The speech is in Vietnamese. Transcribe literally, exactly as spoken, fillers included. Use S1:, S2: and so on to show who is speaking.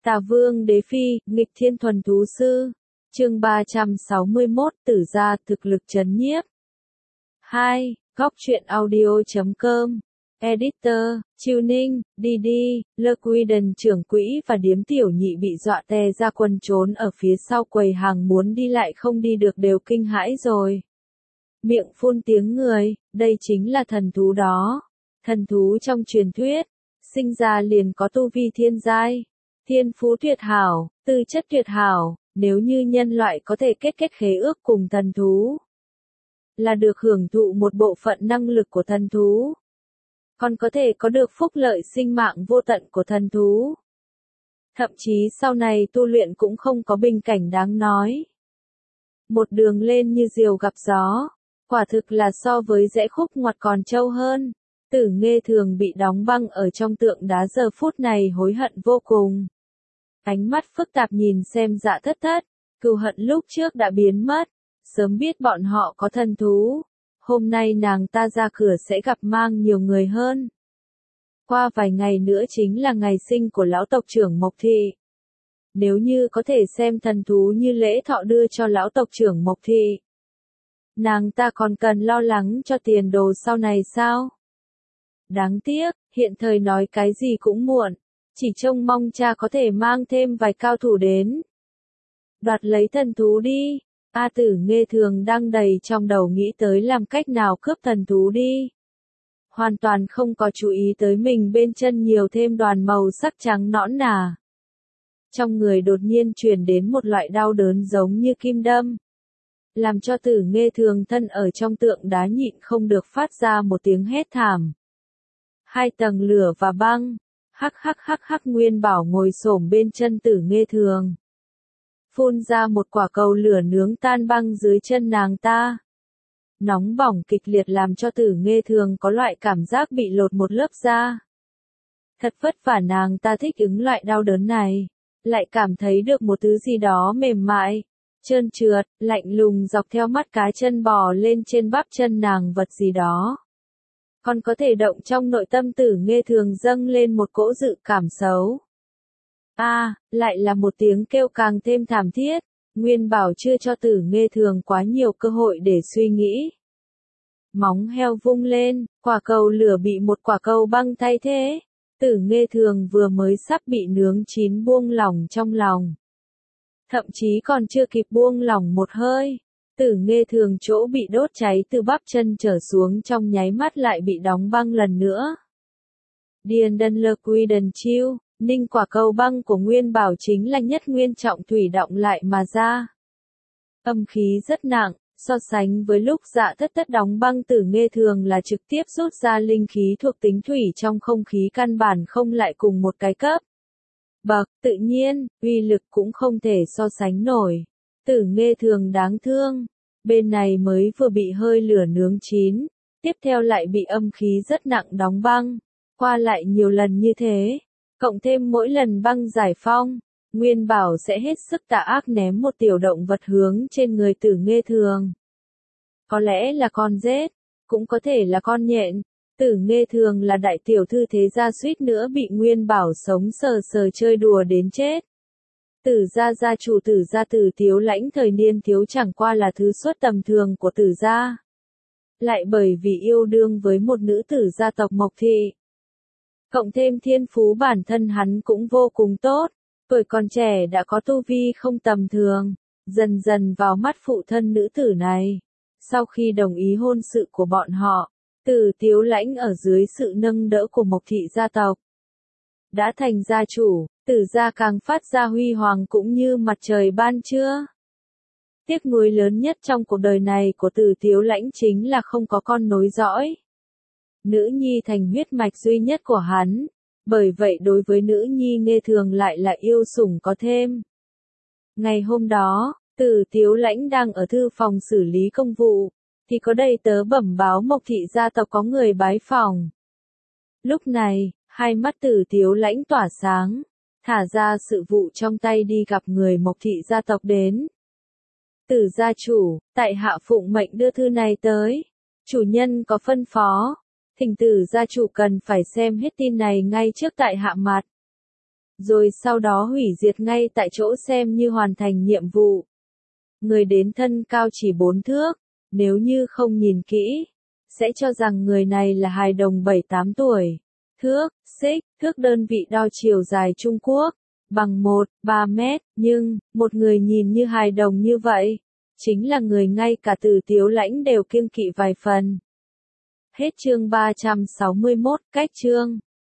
S1: Tà Vương Đế Phi, nghịch thiên thuần thú sư. Chương ba trăm sáu mươi mốt, Tử gia thực lực trấn nhiếp. hai. Góc truyện audio chấm com. Editor, Chiêu Ninh, đi đi, Lơ Quy Đần trưởng quỹ và điếm tiểu nhị bị dọa tè ra quần trốn ở phía sau quầy hàng muốn đi lại không đi được đều kinh hãi rồi. Miệng phun tiếng người, đây chính là thần thú đó. Thần thú trong truyền thuyết, sinh ra liền có tu vi thiên giai, thiên phú tuyệt hảo, tư chất tuyệt hảo, nếu như nhân loại có thể kết kết khế ước cùng thần thú, là được hưởng thụ một bộ phận năng lực của thần thú, còn có thể có được phúc lợi sinh mạng vô tận của thần thú. Thậm chí sau này tu luyện cũng không có bình cảnh đáng nói. Một đường lên như diều gặp gió, quả thực là so với rẽ khúc ngoặt còn trâu hơn. Tử Nghê Thường bị đóng băng ở trong tượng đá giờ phút này hối hận vô cùng. Ánh mắt phức tạp nhìn xem Dạ Thất Thất, cừu hận lúc trước đã biến mất, sớm biết bọn họ có thần thú. Hôm nay nàng ta ra cửa sẽ gặp mang nhiều người hơn. Qua vài ngày nữa chính là ngày sinh của lão tộc trưởng Mộc Thị. Nếu như có thể xem thần thú như lễ thọ đưa cho lão tộc trưởng Mộc Thị, nàng ta còn cần lo lắng cho tiền đồ sau này sao? Đáng tiếc, hiện thời nói cái gì cũng muộn, chỉ trông mong cha có thể mang thêm vài cao thủ đến. Đoạt lấy thần thú đi, A Tử Nghê Thường đang đầy trong đầu nghĩ tới làm cách nào cướp thần thú đi. Hoàn toàn không có chú ý tới mình bên chân nhiều thêm đoàn màu sắc trắng nõn nà. Trong người đột nhiên truyền đến một loại đau đớn giống như kim đâm, làm cho Tử Nghê Thường thân ở trong tượng đá nhịn không được phát ra một tiếng hét thảm. Hai tầng lửa và băng, hắc hắc hắc hắc Nguyên Bảo ngồi xổm bên chân Tử Nghê Thường, phun ra một quả cầu lửa nướng tan băng dưới chân nàng ta. Nóng bỏng kịch liệt làm cho Tử Nghê Thường có loại cảm giác bị lột một lớp da. Thật vất vả nàng ta thích ứng loại đau đớn này, lại cảm thấy được một thứ gì đó mềm mại, trơn trượt, lạnh lùng dọc theo mắt cá chân bò lên trên bắp chân nàng, vật gì đó còn có thể động trong nội tâm Tử Nghê Thường dâng lên một cỗ dự cảm xấu. A, à, lại là một tiếng kêu càng thêm thảm thiết. Nguyên Bảo chưa cho Tử Nghê Thường quá nhiều cơ hội để suy nghĩ. Móng heo vung lên, quả cầu lửa bị một quả cầu băng thay thế. Tử Nghê Thường vừa mới sắp bị nướng chín buông lỏng trong lòng. Thậm chí còn chưa kịp buông lỏng một hơi, Tử Nghê Thường chỗ bị đốt cháy từ bắp chân trở xuống trong nháy mắt lại bị đóng băng lần nữa. Điền Đần Lơ Quy Đần Chiêu, ninh quả cầu băng của Nguyên Bảo chính là nhất nguyên trọng thủy động lại mà ra. Âm khí rất nặng, so sánh với lúc Dạ Thất Thất đóng băng Tử Nghê Thường là trực tiếp rút ra linh khí thuộc tính thủy trong không khí căn bản không lại cùng một cái cấp bậc, tự nhiên, uy lực cũng không thể so sánh nổi. Tử Nghê Thường đáng thương, bên này mới vừa bị hơi lửa nướng chín, tiếp theo lại bị âm khí rất nặng đóng băng, qua lại nhiều lần như thế, cộng thêm mỗi lần băng giải phong, Nguyên Bảo sẽ hết sức tà ác ném một tiểu động vật hướng trên người Tử Nghê Thường. Có lẽ là con rết, cũng có thể là con nhện. Tử Nghê Thường là đại tiểu thư thế gia suýt nữa bị Nguyên Bảo sống sờ sờ chơi đùa đến chết. Tử gia gia chủ Tử gia Tử Tiếu Lãnh thời niên thiếu chẳng qua là thứ xuất tầm thường của Tử gia. Lại bởi vì yêu đương với một nữ tử gia tộc Mộc Thị, cộng thêm thiên phú bản thân hắn cũng vô cùng tốt, tuổi còn trẻ đã có tu vi không tầm thường, dần dần vào mắt phụ thân nữ tử này. Sau khi đồng ý hôn sự của bọn họ, Tử Tiếu Lãnh ở dưới sự nâng đỡ của Mộc Thị gia tộc, đã thành gia chủ. Tử gia càng phát ra huy hoàng cũng như mặt trời ban trưa. Tiếc nuối lớn nhất trong cuộc đời này của Tử Tiếu Lãnh chính là không có con nối dõi. Nữ nhi thành huyết mạch duy nhất của hắn, bởi vậy đối với nữ nhi Nghê Thường lại là yêu sủng có thêm. Ngày hôm đó, Tử Tiếu Lãnh đang ở thư phòng xử lý công vụ, thì có đầy tớ bẩm báo Mộc Thị gia tộc có người bái phòng. Lúc này, hai mắt Tử Tiếu Lãnh tỏa sáng, thả ra sự vụ trong tay đi gặp người Mộc Thị gia tộc đến. Tử gia chủ, tại hạ phụng mệnh đưa thư này tới. Chủ nhân có phân phó, thỉnh Tử gia chủ cần phải xem hết tin này ngay trước tại hạ mặt. rồi sau đó hủy diệt ngay tại chỗ xem như hoàn thành nhiệm vụ. Người đến thân cao chỉ bốn thước, nếu như không nhìn kỹ, sẽ cho rằng người này là hài đồng bảy tám tuổi. Thước, xích, thước đơn vị đo chiều dài Trung Quốc, bằng một phẩy ba mét, nhưng, một người nhìn như hài đồng như vậy, chính là người ngay cả Từ Tiếu Lãnh đều kiêng kỵ vài phần. Hết chương ba trăm sáu mươi mốt, cách chương.